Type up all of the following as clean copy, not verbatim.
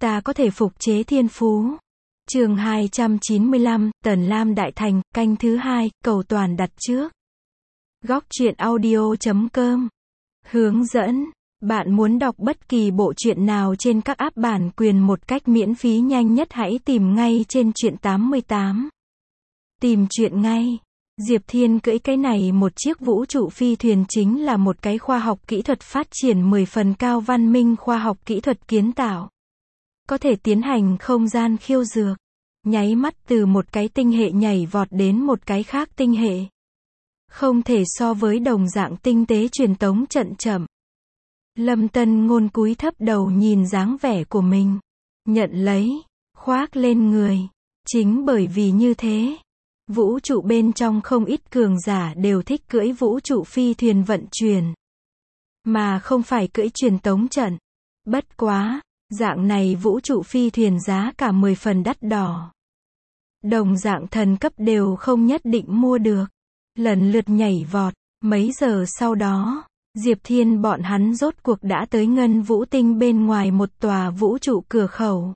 ta có thể phục chế thiên phú. Chương 295, Tần Lam Đại Thành, canh thứ 2, cầu toàn đặt trước. Góc truyện audio.com. Hướng dẫn. Bạn muốn đọc bất kỳ bộ truyện nào trên các app bản quyền một cách miễn phí nhanh nhất hãy tìm ngay trên truyện 88. Tìm truyện ngay. Diệp Thiên cưỡi cái này một chiếc vũ trụ phi thuyền chính là một cái khoa học kỹ thuật phát triển 10 phần cao văn minh khoa học kỹ thuật kiến tạo. Có thể tiến hành không gian khiêu dược. Nháy mắt từ một cái tinh hệ nhảy vọt đến một cái khác tinh hệ. Không thể so với đồng dạng tinh tế truyền tống trận chậm. Lâm Tân Ngôn cúi thấp đầu nhìn dáng vẻ của mình. Nhận lấy. Khoác lên người. Chính bởi vì như thế. Vũ trụ bên trong không ít cường giả đều thích cưỡi vũ trụ phi thuyền vận chuyển. Mà không phải cưỡi truyền tống trận. Bất quá. Dạng này vũ trụ phi thuyền giá cả 10 phần đắt đỏ. Đồng dạng thần cấp đều không nhất định mua được. Lần lượt nhảy vọt. Mấy giờ sau đó. Diệp Thiên bọn hắn rốt cuộc đã tới Ngân Vũ Tinh bên ngoài một tòa vũ trụ cửa khẩu.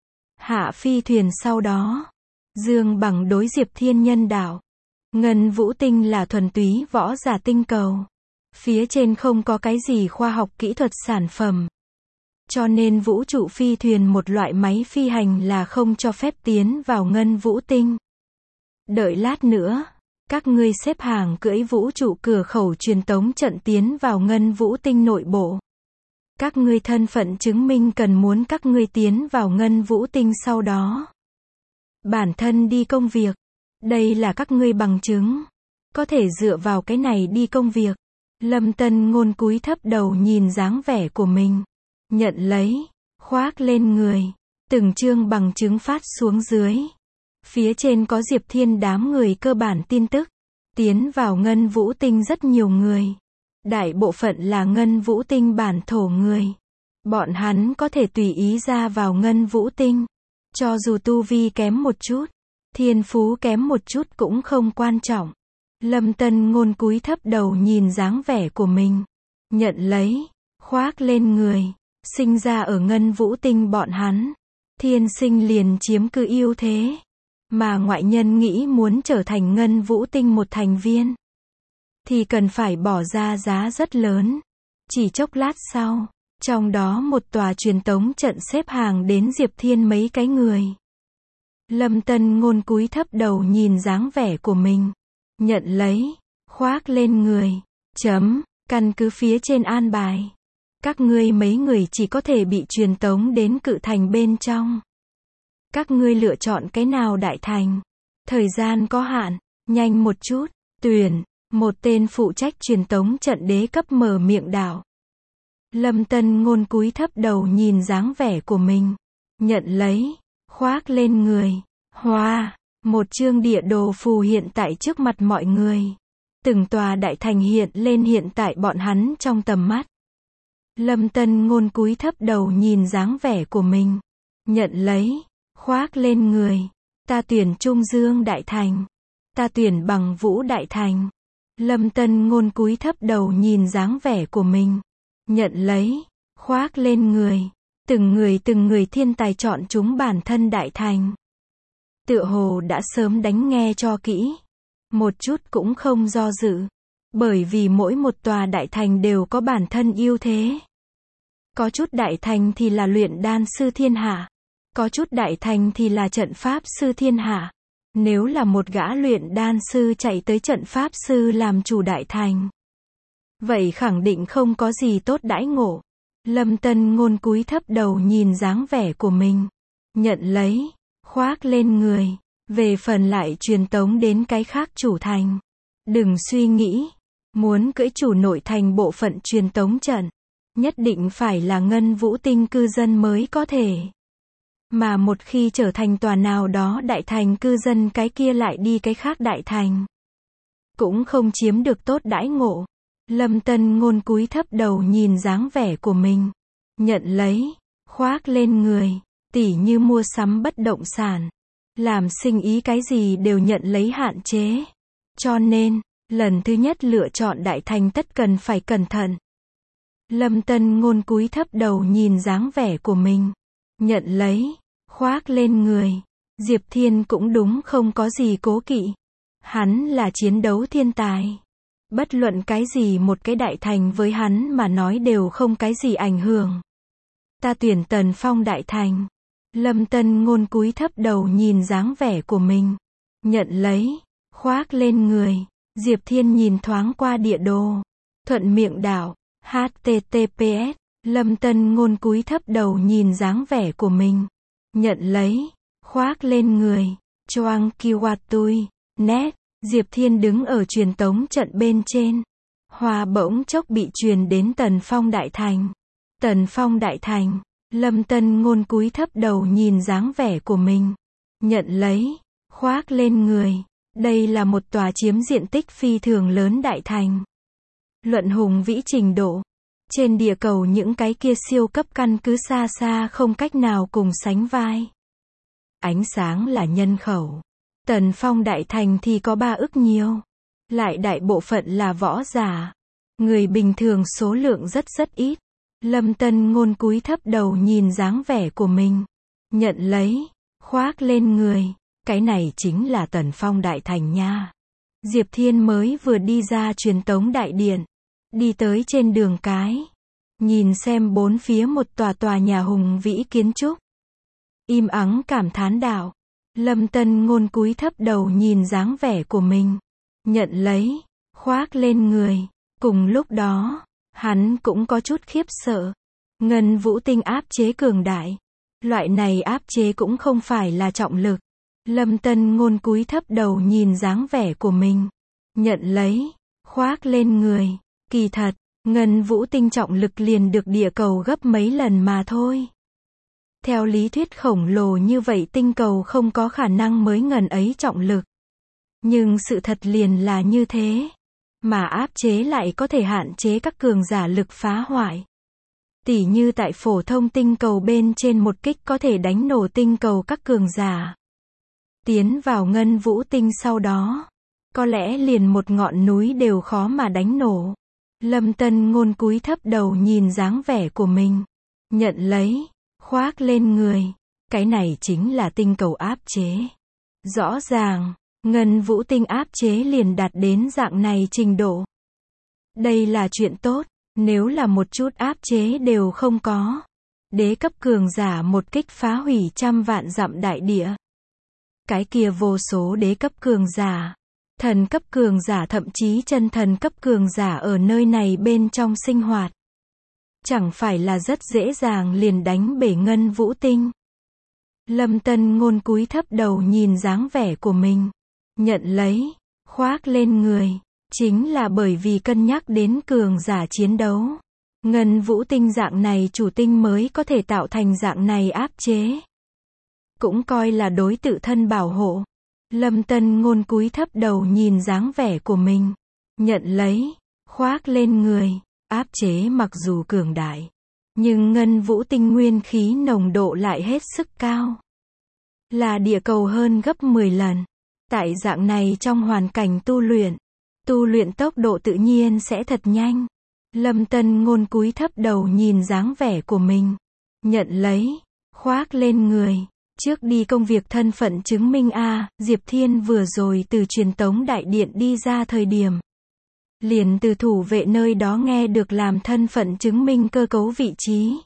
Hạ phi thuyền sau đó. Dương Bằng đối Diệp Thiên nhân đạo. Ngân Vũ Tinh là thuần túy võ giả tinh cầu. Phía trên không có cái gì khoa học kỹ thuật sản phẩm. Cho nên vũ trụ phi thuyền một loại máy phi hành là không cho phép tiến vào Ngân Vũ Tinh. Đợi lát nữa. Các ngươi xếp hàng cưỡi vũ trụ cửa khẩu truyền tống trận tiến vào Ngân Vũ Tinh nội bộ. Các ngươi thân phận chứng minh cần muốn các ngươi tiến vào Ngân Vũ Tinh sau đó. Bản thân đi công việc. Đây là các ngươi bằng chứng. Có thể dựa vào cái này đi công việc. Lâm Tân Ngôn cúi thấp đầu nhìn dáng vẻ của mình. Nhận lấy. Khoác lên người. Từng chương bằng chứng phát xuống dưới. Phía trên có Diệp Thiên đám người cơ bản tin tức. Tiến vào Ngân Vũ Tinh rất nhiều người. Đại bộ phận là Ngân Vũ Tinh bản thổ người. Bọn hắn có thể tùy ý ra vào Ngân Vũ Tinh. Cho dù tu vi kém một chút. Thiên phú kém một chút cũng không quan trọng. Lâm Tân Ngôn cúi thấp đầu nhìn dáng vẻ của mình. Nhận lấy. Khoác lên người. Sinh ra ở Ngân Vũ Tinh bọn hắn. Thiên sinh liền chiếm cứ ưu thế. Mà ngoại nhân nghĩ muốn trở thành Ngân Vũ Tinh một thành viên. Thì cần phải bỏ ra giá rất lớn. Chỉ chốc lát sau. Trong đó một tòa truyền tống trận xếp hàng đến Diệp Thiên mấy cái người. Lâm Tân Ngôn cúi thấp đầu nhìn dáng vẻ của mình. Nhận lấy. Khoác lên người. Căn cứ phía trên an bài. Các ngươi mấy người chỉ có thể bị truyền tống đến cự thành bên trong. Các ngươi lựa chọn cái nào đại thành. Thời gian có hạn. Nhanh một chút. Tuyển. Một tên phụ trách truyền tống trận đế cấp mở miệng đạo. Lâm Tân Ngôn cúi thấp đầu nhìn dáng vẻ của mình. Nhận lấy. Khoác lên người. Hoa. Một chương địa đồ phù hiện tại trước mặt mọi người. Từng tòa đại thành hiện lên hiện tại bọn hắn trong tầm mắt. Lâm Tân Ngôn cúi thấp đầu nhìn dáng vẻ của mình. Nhận lấy. Khoác lên người. Ta tuyển Trung Dương Đại Thành. Ta tuyển Bằng Vũ Đại Thành. Lâm Tân Ngôn cúi thấp đầu nhìn dáng vẻ của mình. Nhận lấy. Khoác lên người. Từng người thiên tài chọn chúng bản thân đại thành. Tựa hồ đã sớm đánh nghe cho kỹ. Một chút cũng không do dự. Bởi vì mỗi một tòa đại thành đều có bản thân ưu thế. Có chút đại thành thì là luyện đan sư thiên hạ. Có chút đại thành thì là trận pháp sư thiên hạ. Nếu là một gã luyện đan sư chạy tới trận pháp sư làm chủ đại thành. Vậy khẳng định không có gì tốt đãi ngộ. Lâm Tân Ngôn cúi thấp đầu nhìn dáng vẻ của mình. Nhận lấy. Khoác lên người. Về phần lại truyền tống đến cái khác chủ thành. Đừng suy nghĩ. Muốn cưỡi chủ nội thành bộ phận truyền tống trận. Nhất định phải là Ngân Vũ Tinh cư dân mới có thể. Mà một khi trở thành tòa nào đó đại thành cư dân cái kia lại đi cái khác đại thành. Cũng không chiếm được tốt đãi ngộ. Lâm Tân Ngôn cúi thấp đầu nhìn dáng vẻ của mình. Nhận lấy. Khoác lên người. Tỉ như mua sắm bất động sản. Làm sinh ý cái gì đều nhận lấy hạn chế. Cho nên, lần thứ nhất lựa chọn đại thành tất cần phải cẩn thận. Lâm Tân Ngôn cúi thấp đầu nhìn dáng vẻ của mình. nhận lấy, khoác lên người. Diệp Thiên cũng đúng không có gì cố kỵ. Hắn là chiến đấu thiên tài. Bất luận cái gì một cái đại thành với hắn mà nói đều không cái gì ảnh hưởng. Ta tuyển Tần Phong đại thành. Lâm Tân Ngôn cúi thấp đầu nhìn dáng vẻ của mình. Nhận lấy, khoác lên người. Diệp Thiên nhìn thoáng qua địa đồ. Thuận miệng đảo. HTTPS. Lâm Tân Ngôn cúi thấp đầu nhìn dáng vẻ của mình. Nhận lấy, khoác lên người. Choang Kiwatui. Net. Diệp Thiên đứng ở truyền tống trận bên trên. Hoa bỗng chốc bị truyền đến Tần Phong đại thành. Tần Phong đại thành. Lâm Tân Ngôn cúi thấp đầu nhìn dáng vẻ của mình. Nhận lấy, khoác lên người. Đây là một tòa chiếm diện tích phi thường lớn đại thành. Luận hùng vĩ trình độ. Trên địa cầu những cái kia siêu cấp căn cứ xa xa không cách nào cùng sánh vai. Ánh sáng là nhân khẩu. Tần Phong đại thành thì có 3 ức nhiều. Lại đại bộ phận là võ giả. Người bình thường số lượng rất ít. Lâm Tân Ngôn cúi thấp đầu nhìn dáng vẻ của mình. Nhận lấy, khoác lên người. Cái này chính là Tần Phong đại thành nha. Diệp Thiên mới vừa đi ra truyền tống đại điện. Đi tới trên đường cái. Nhìn xem bốn phía một tòa nhà hùng vĩ kiến trúc. Im ắng cảm thán đạo. Lâm Tân Ngôn cúi thấp đầu nhìn dáng vẻ của mình. Nhận lấy, khoác lên người. Cùng lúc đó, hắn cũng có chút khiếp sợ. Ngân vũ tinh áp chế cường đại. Loại này áp chế cũng không phải là trọng lực. Lâm Tân Ngôn cúi thấp đầu nhìn dáng vẻ của mình. Nhận lấy, khoác lên người. Kỳ thật, ngân vũ tinh trọng lực liền được địa cầu gấp mấy lần mà thôi. Theo lý thuyết khổng lồ như vậy tinh cầu không có khả năng mới ngần ấy trọng lực. Nhưng sự thật liền là như thế. Mà áp chế lại có thể hạn chế các cường giả lực phá hoại. Tỉ như tại phổ thông tinh cầu bên trên một kích có thể đánh nổ tinh cầu các cường giả. Tiến vào ngân vũ tinh sau đó. Có lẽ liền một ngọn núi đều khó mà đánh nổ. Lâm Tân Ngôn cúi thấp đầu nhìn dáng vẻ của mình. Nhận lấy, khoác lên người. Cái này chính là tinh cầu áp chế. Rõ ràng, ngân vũ tinh áp chế liền đạt đến dạng này trình độ. Đây là chuyện tốt, nếu là một chút áp chế đều không có. Đế cấp cường giả một kích phá hủy trăm vạn dặm đại địa. Cái kia vô số đế cấp cường giả. Thần cấp cường giả thậm chí chân thần cấp cường giả ở nơi này bên trong sinh hoạt. Chẳng phải là rất dễ dàng liền đánh bể ngân vũ tinh. Lâm Tân Ngôn cúi thấp đầu nhìn dáng vẻ của mình. Nhận lấy, khoác lên người. Chính là bởi vì cân nhắc đến cường giả chiến đấu. Ngân vũ tinh dạng này chủ tinh mới có thể tạo thành dạng này áp chế. Cũng coi là đối tự thân bảo hộ. Lâm Tân Ngôn cúi thấp đầu nhìn dáng vẻ của mình. Nhận lấy, khoác lên người. Áp chế mặc dù cường đại. Nhưng ngân vũ tinh nguyên khí nồng độ lại hết sức cao. Là địa cầu hơn gấp 10 lần. Tại dạng này trong hoàn cảnh tu luyện tốc độ tự nhiên sẽ thật nhanh. Lâm Tân Ngôn cúi thấp đầu nhìn dáng vẻ của mình. Nhận lấy, khoác lên người. Trước đi công việc thân phận chứng minh Diệp Thiên vừa rồi từ truyền tống đại điện đi ra thời điểm. Liền từ thủ vệ nơi đó nghe được làm thân phận chứng minh cơ cấu vị trí.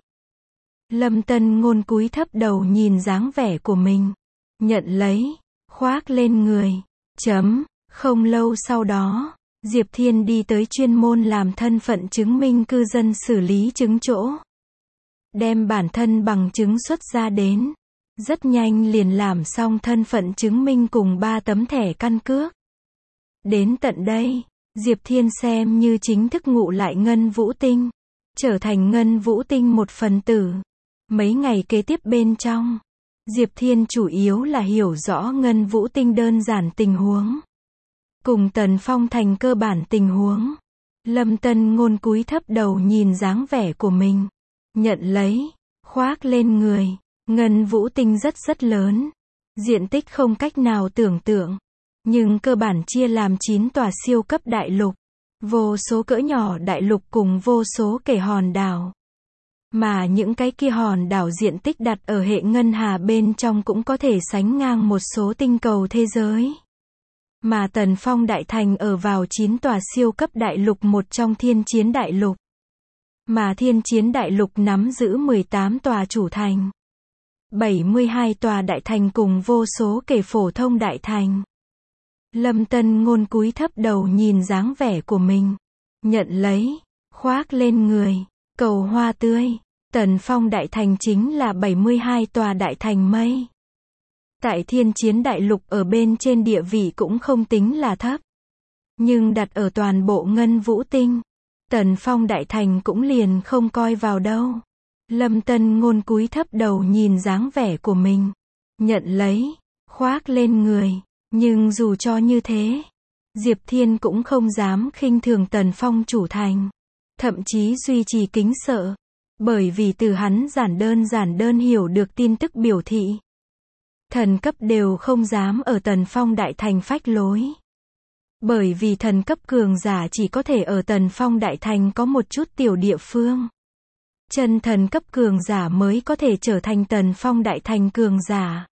Lâm Tân Ngôn cúi thấp đầu nhìn dáng vẻ của mình. Nhận lấy, khoác lên người. Không lâu sau đó, Diệp Thiên đi tới chuyên môn làm thân phận chứng minh cư dân xử lý chứng chỗ. Đem bản thân bằng chứng xuất ra đến. Rất nhanh liền làm xong thân phận chứng minh cùng 3 tấm thẻ căn cước. Đến tận đây, Diệp Thiên xem như chính thức ngụ lại ngân vũ tinh. Trở thành ngân vũ tinh một phần tử. Mấy ngày kế tiếp bên trong, Diệp Thiên chủ yếu là hiểu rõ ngân vũ tinh đơn giản tình huống. Cùng Tần Phong thành cơ bản tình huống. Lâm Tân Ngôn cúi thấp đầu nhìn dáng vẻ của mình. Nhận lấy, khoác lên người. Ngân vũ tinh rất lớn. Diện tích không cách nào tưởng tượng. Nhưng cơ bản chia làm 9 tòa siêu cấp đại lục. Vô số cỡ nhỏ đại lục cùng vô số kể hòn đảo. Mà những cái kia hòn đảo diện tích đặt ở hệ ngân hà bên trong cũng có thể sánh ngang một số tinh cầu thế giới. Mà Tần Phong Đại Thành ở vào 9 tòa siêu cấp đại lục, một trong Thiên Chiến Đại Lục. Mà Thiên Chiến Đại Lục nắm giữ 18 tòa chủ thành, 72 tòa đại thành cùng vô số kể phổ thông đại thành. Lâm Tân Ngôn cúi thấp đầu nhìn dáng vẻ của mình, nhận lấy, khoác lên người, cầu hoa tươi. Tần Phong Đại Thành chính là 72 tòa đại thành mây. Tại Thiên Chiến Đại Lục ở bên trên địa vị cũng không tính là thấp. Nhưng đặt ở toàn bộ Ngân Vũ Tinh, Tần Phong Đại Thành cũng liền không coi vào đâu. Lâm Tân Ngôn cúi thấp đầu nhìn dáng vẻ của mình, nhận lấy, khoác lên người. Nhưng dù cho như thế, Diệp Thiên cũng không dám khinh thường Tần Phong chủ thành. Thậm chí duy trì kính sợ. Bởi vì từ hắn giản đơn hiểu được tin tức biểu thị. Thần cấp đều không dám ở Tần Phong Đại Thành phách lối. Bởi vì thần cấp cường giả chỉ có thể ở Tần Phong Đại Thành có một chút tiểu địa phương. Chân thần cấp cường giả mới có thể trở thành Tần Phong Đại Thành cường giả.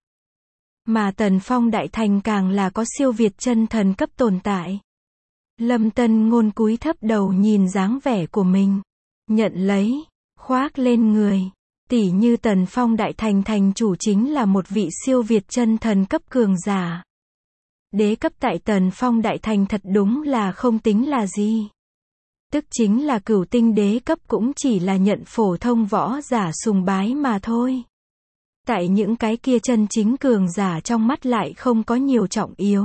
Mà Tần Phong Đại Thành càng là có siêu việt chân thần cấp tồn tại. Lâm Tân Ngôn cúi thấp đầu nhìn dáng vẻ của mình, nhận lấy, khoác lên người. Tỉ như Tần Phong Đại Thành thành chủ chính là một vị siêu việt chân thần cấp cường giả. Đế cấp tại Tần Phong Đại Thành thật đúng là không tính là gì. Tức chính là cửu tinh đế cấp cũng chỉ là nhận phổ thông võ giả sùng bái mà thôi. Tại những cái kia chân chính cường giả trong mắt lại không có nhiều trọng yếu.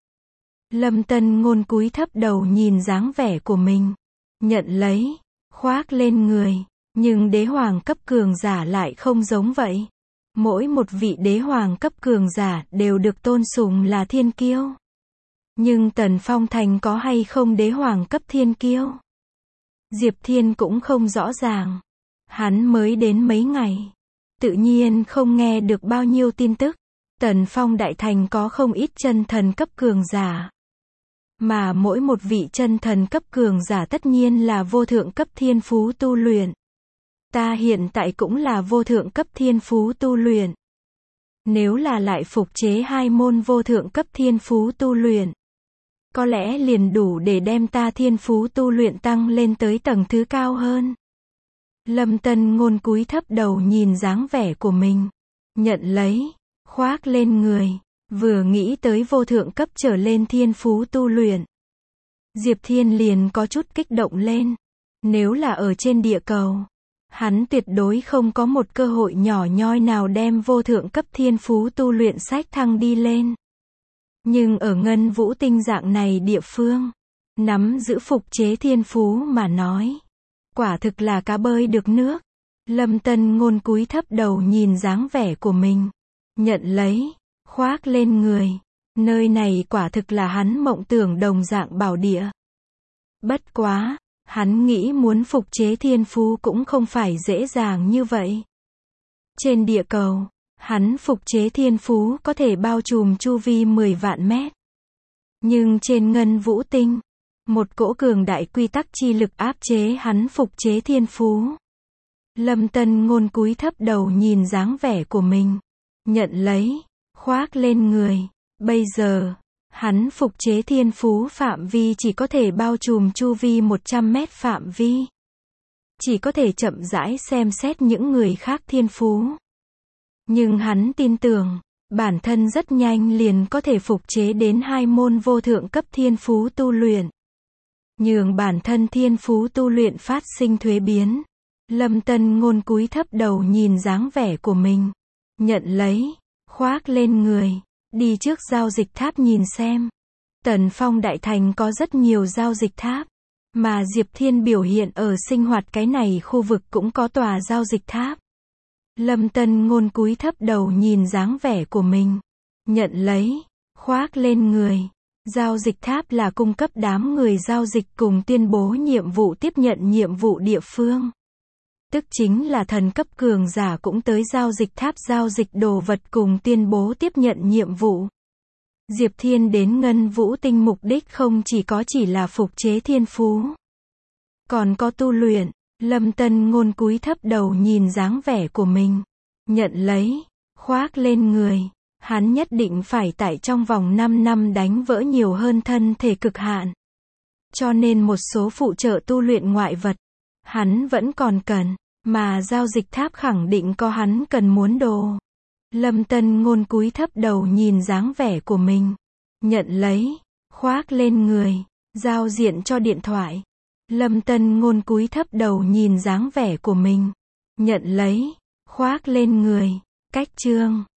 Lâm Tân Ngôn cúi thấp đầu nhìn dáng vẻ của mình, nhận lấy, khoác lên người. Nhưng đế hoàng cấp cường giả lại không giống vậy. Mỗi một vị đế hoàng cấp cường giả đều được tôn sùng là thiên kiêu. Nhưng Tần Phong Thành có hay không đế hoàng cấp thiên kiêu? Diệp Thiên cũng không rõ ràng. Hắn mới đến mấy ngày. Tự nhiên không nghe được bao nhiêu tin tức. Tần Phong Đại Thành có không ít chân thần cấp cường giả. Mà mỗi một vị chân thần cấp cường giả tất nhiên là vô thượng cấp thiên phú tu luyện. Ta hiện tại cũng là vô thượng cấp thiên phú tu luyện. Nếu là lại phục chế 2 môn vô thượng cấp thiên phú tu luyện, có lẽ liền đủ để đem ta thiên phú tu luyện tăng lên tới tầng thứ cao hơn. Lâm Tân Ngôn cúi thấp đầu nhìn dáng vẻ của mình, nhận lấy, khoác lên người. Vừa nghĩ tới vô thượng cấp trở lên thiên phú tu luyện, Diệp Thiên liền có chút kích động lên. Nếu là ở trên địa cầu, hắn tuyệt đối không có một cơ hội nhỏ nhoi nào đem vô thượng cấp thiên phú tu luyện sách thăng đi lên. Nhưng ở Ngân Vũ Tinh dạng này địa phương, nắm giữ phục chế thiên phú mà nói, quả thực là cá bơi được nước. Lâm Tân Ngôn cúi thấp đầu nhìn dáng vẻ của mình, nhận lấy, khoác lên người. Nơi này quả thực là hắn mộng tưởng đồng dạng bảo địa. Bất quá, hắn nghĩ muốn phục chế thiên phú cũng không phải dễ dàng như vậy. Trên địa cầu, hắn phục chế thiên phú có thể bao trùm chu vi 10 vạn mét. Nhưng trên Ngân Vũ Tinh, một cỗ cường đại quy tắc chi lực áp chế hắn phục chế thiên phú. Lâm Tân Ngôn cúi thấp đầu nhìn dáng vẻ của mình, nhận lấy, khoác lên người. Bây giờ, hắn phục chế thiên phú phạm vi chỉ có thể bao trùm chu vi 100 mét phạm vi. Chỉ có thể chậm rãi xem xét những người khác thiên phú. Nhưng hắn tin tưởng, bản thân rất nhanh liền có thể phục chế đến 2 môn vô thượng cấp thiên phú tu luyện. Nhường bản thân thiên phú tu luyện phát sinh thuế biến. Lâm Tân Ngôn cúi thấp đầu nhìn dáng vẻ của mình, nhận lấy, khoác lên người. Đi trước giao dịch tháp nhìn xem. Tần Phong Đại Thành có rất nhiều giao dịch tháp. Mà Diệp Thiên biểu hiện ở sinh hoạt cái này khu vực cũng có tòa giao dịch tháp. Lâm Tân Ngôn cúi thấp đầu nhìn dáng vẻ của mình, nhận lấy, khoác lên người. Giao dịch tháp là cung cấp đám người giao dịch cùng tuyên bố nhiệm vụ tiếp nhận nhiệm vụ địa phương. Tức chính là thần cấp cường giả cũng tới giao dịch tháp giao dịch đồ vật cùng tuyên bố tiếp nhận nhiệm vụ. Diệp Thiên đến Ngân Vũ Tinh mục đích không chỉ là phục chế thiên phú, còn có tu luyện. Lâm Tân Ngôn cúi thấp đầu nhìn dáng vẻ của mình. Nhận lấy, khoác lên người. Hắn nhất định phải tại trong vòng 5 năm đánh vỡ nhiều hơn thân thể cực hạn. Cho nên một số phụ trợ tu luyện ngoại vật, hắn vẫn còn cần, mà giao dịch tháp khẳng định có hắn cần muốn đồ. Lâm Tân Ngôn cúi thấp đầu nhìn dáng vẻ của mình. Nhận lấy, khoác lên người, giao diện cho điện thoại. Lâm Tân Ngôn cúi thấp đầu nhìn dáng vẻ của mình. Nhận lấy, khoác lên người, cách chương.